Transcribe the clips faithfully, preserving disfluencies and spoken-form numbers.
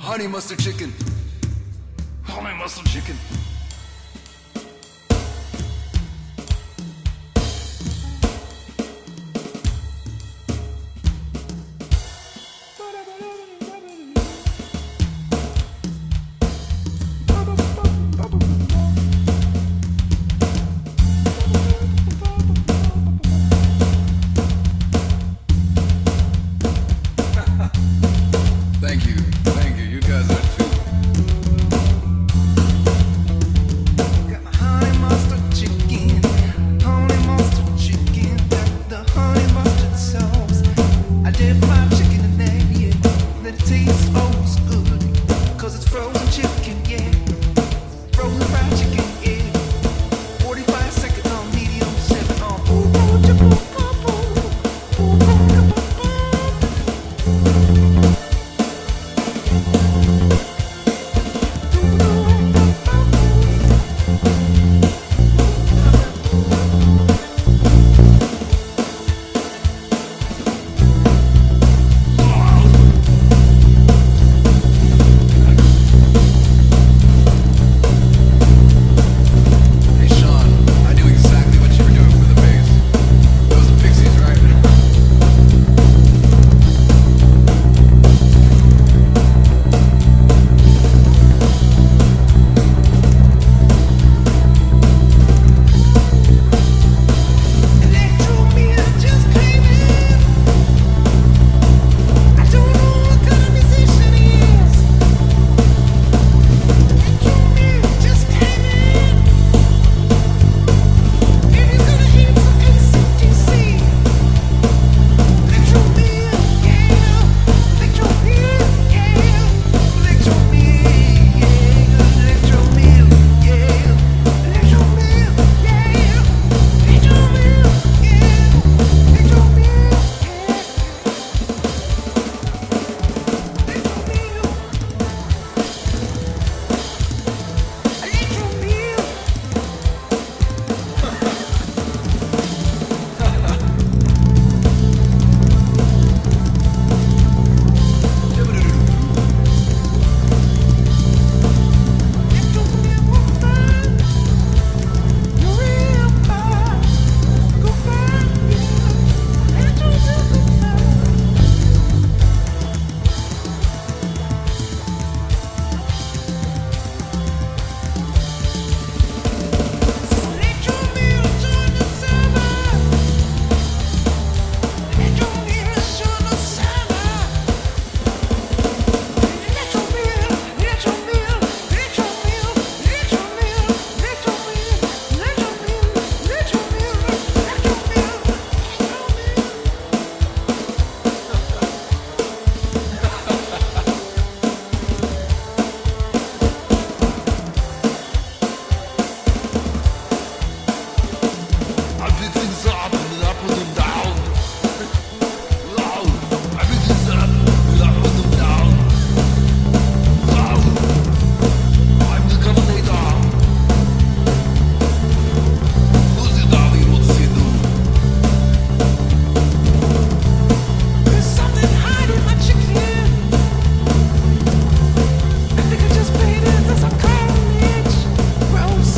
Honey mustard chicken. Honey mustard chicken. Thank you, thank you. You guys are too. Got my honey mustard chicken, honey mustard chicken, got the honey mustard sauce. I dip my chicken in there, yeah. Let it taste oh so good, cause it's frozen chicken, yeah. Frozen fried chicken, yeah. forty-five seconds on medium, seven on ooh, ooh, chip, ooh, ooh, ooh, ooh, ooh, ooh, ooh. Hey Sean, I knew exactly what you were doing for the bass. Those are Pixies, right? Electro meal just came in. I don't know what kind of musician he is. Electro meal just came in. Maybe he's gonna hit some A C D C. Electro meal, yeah. Electro meal, yeah. Electro meal, yeah. Electro meal, yeah. Electro meal, yeah. Electro meal, yeah. Electro meal, Electro meal. Electro meal, woman. You're real fine. Go find me. Electro meal. Electro meal, join the summer. Electro meal, join the summer. Electro meal, electro meal, electro meal, electro meal, electro meal, electro meal, electro meal, electro meal, electro meal. I pick things up and I put them down. Loud. I pick things up and I put them down. Loud. I'm the Governator. Who's the darling what's he do? There's something hiding my chicken. I think I just paid it to some carnage. Gross.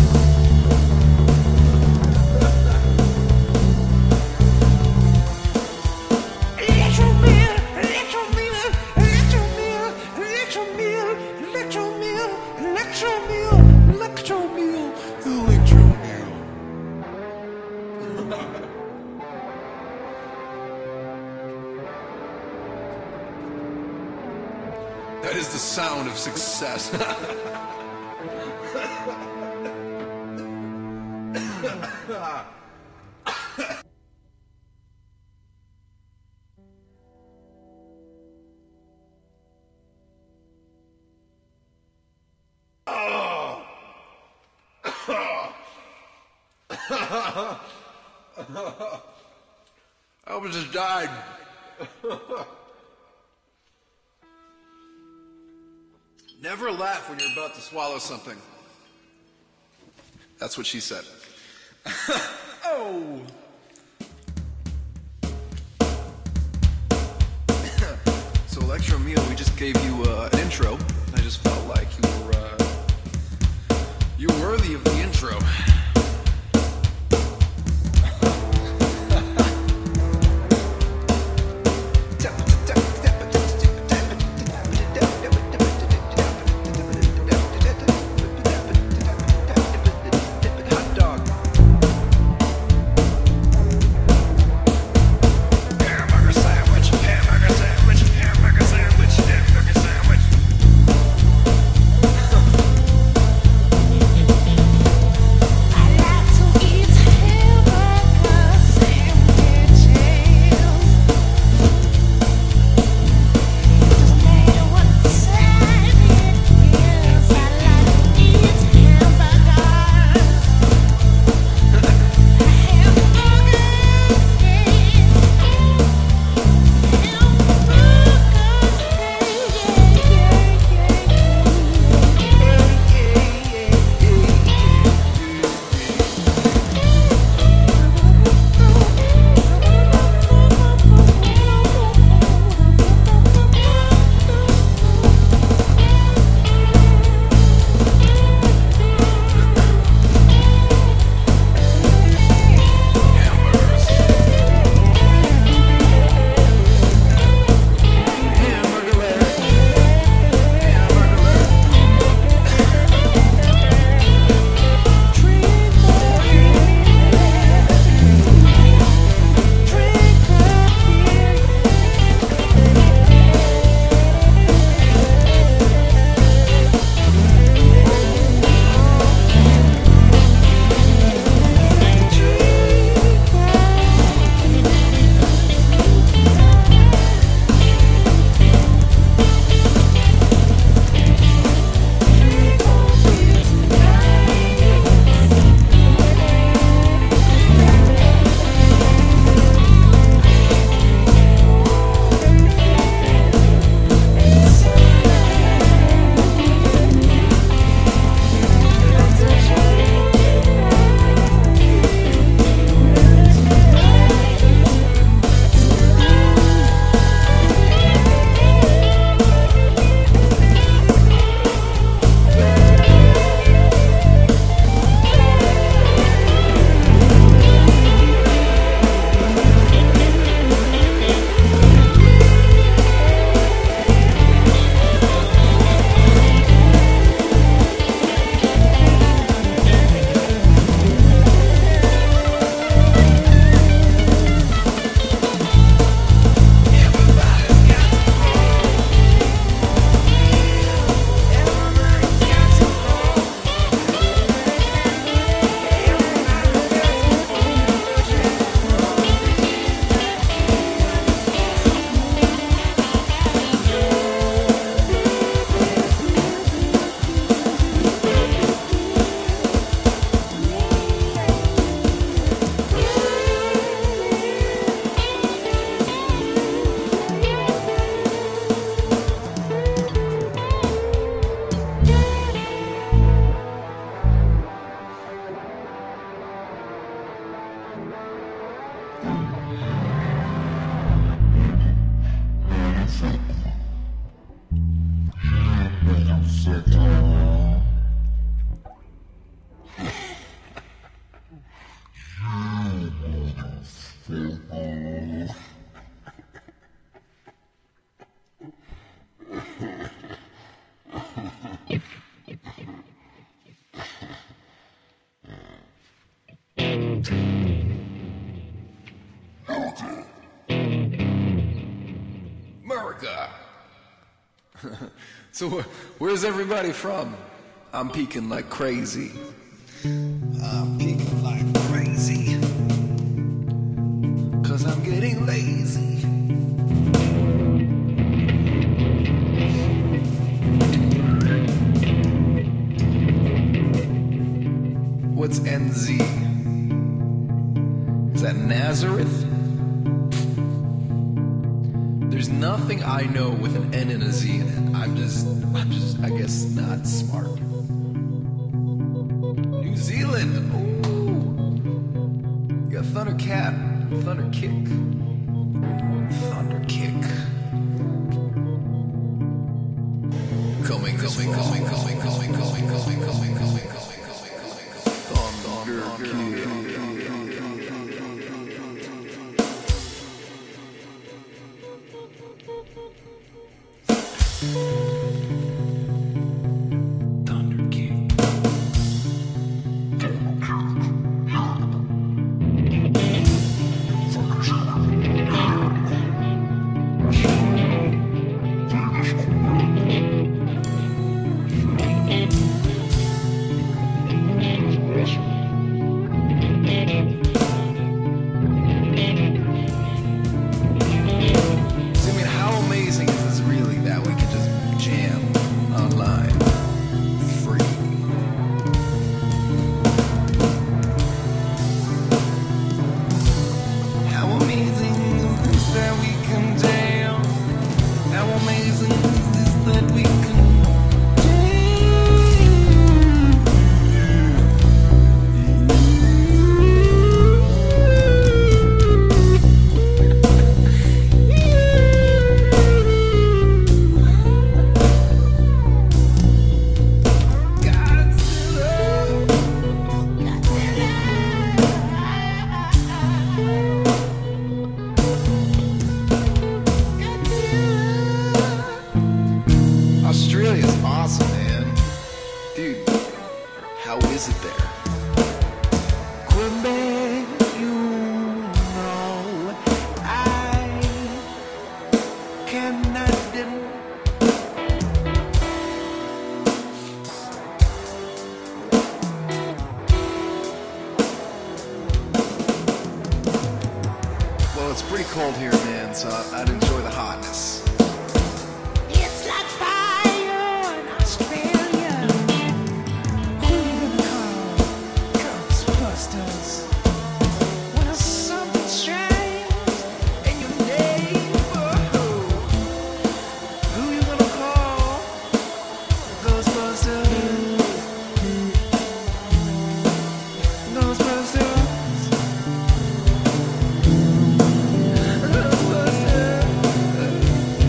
Electro meal, electro meal, electro meal, electro meal, electro meal, electro meal, electro meal, electro meal. That is the sound of success. I almost just died. Never laugh when you're about to swallow something. That's what she said. Oh! So, Lex. Electro Emile, we just gave you uh, an intro. I just felt like you were uh, you're worthy of the intro. Hot dog. Hamburger sandwich, hamburger sandwich, hamburger sandwich, hamburger sandwich. I like to eat hamburger sandwiches. Doesn't matter what side it is. I like to eat hamburgers. America. So wh- where's everybody from? I'm peeking like crazy. I'm peeking like crazy. Cause I'm getting lazy. What's N Z? Is that Nazareth? There's nothing I know with an N and a Z in it. I'm just, I'm just, I guess, not smart. New Zealand. Ooh. You got Thunder Cat, Thunder Kick, Thunder Kick. famous for Thunder Kid. Thunder Kid. I mean, how amazing is this really that we could just jam online free? How amazing is this that we can jam? How amazing is this that we can Australia's awesome, man. Dude, how is it there? Quebec, you know, I cannot deny. Well, it's pretty cold here, man, so I'd enjoy the hotness. It's like fire in Australia. Who you gonna call Ghostbusters? When something strange in your neighborhood, who you gonna call Ghostbusters? Ghostbusters. Ghostbusters.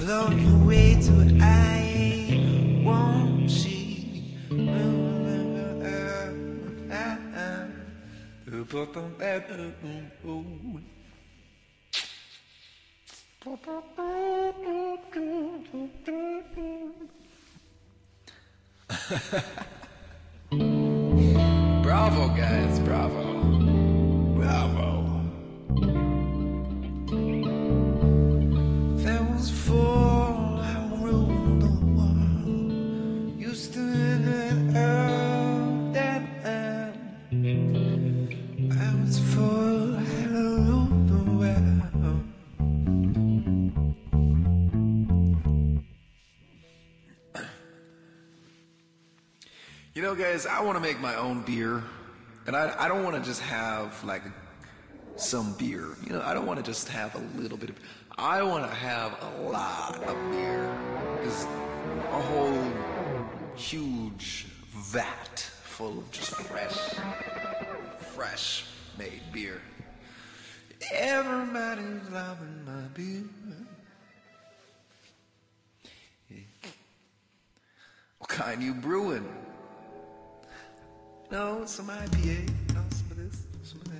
along your way to I won't see. Bravo, guys, bravo. Bravo. There was four I ruled the world. Used to live in earth that I was four I ruled the world. You know, guys, I want to make my own beer, and I, I don't want to just have like some beer. You know, I don't want to just have a little bit of. I want to have a lot of beer. Just a whole huge vat full of just fresh, fresh made beer. Everybody's loving my beer. What kind you brewing? No, some I P A. No, some of this, some of that.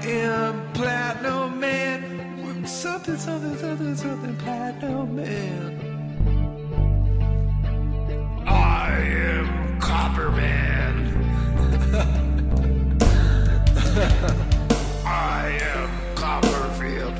am Platinum Man. Something, something, something, something, Platinum Man. I am Copper Man. I am Copperfield.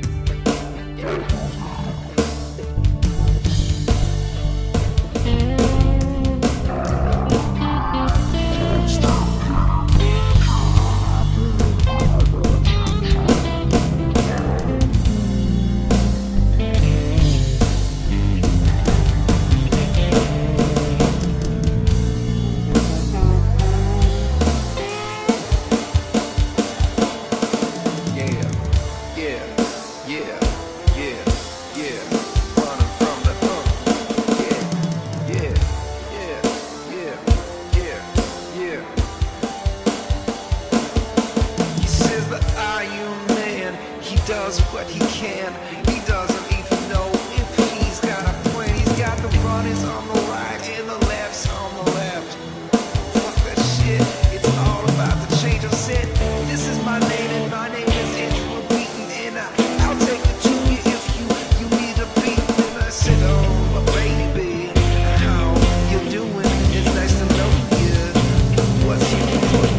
Does what he can. He doesn't even know if he's got a plan. He's got the runners on the right and the lefts on the left. Fuck that shit. It's all about the change of set. This is my name and my name is Andrew Beaton, and I, I'll take it to you if you you need a beat. And I said, oh my baby, how you doing? It's nice to know you. What's your foot?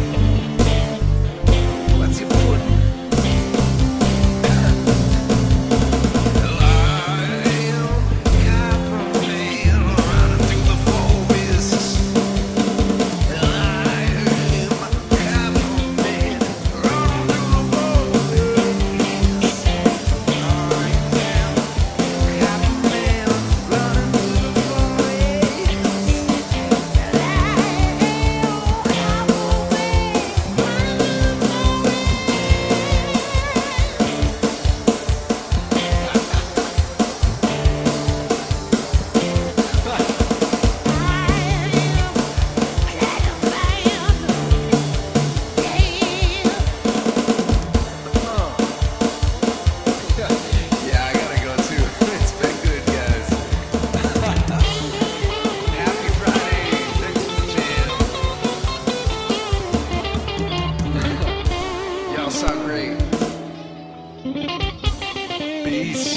What's your foot? Sound great. Peace.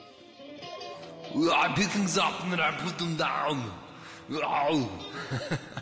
I pick things up and then I put them down.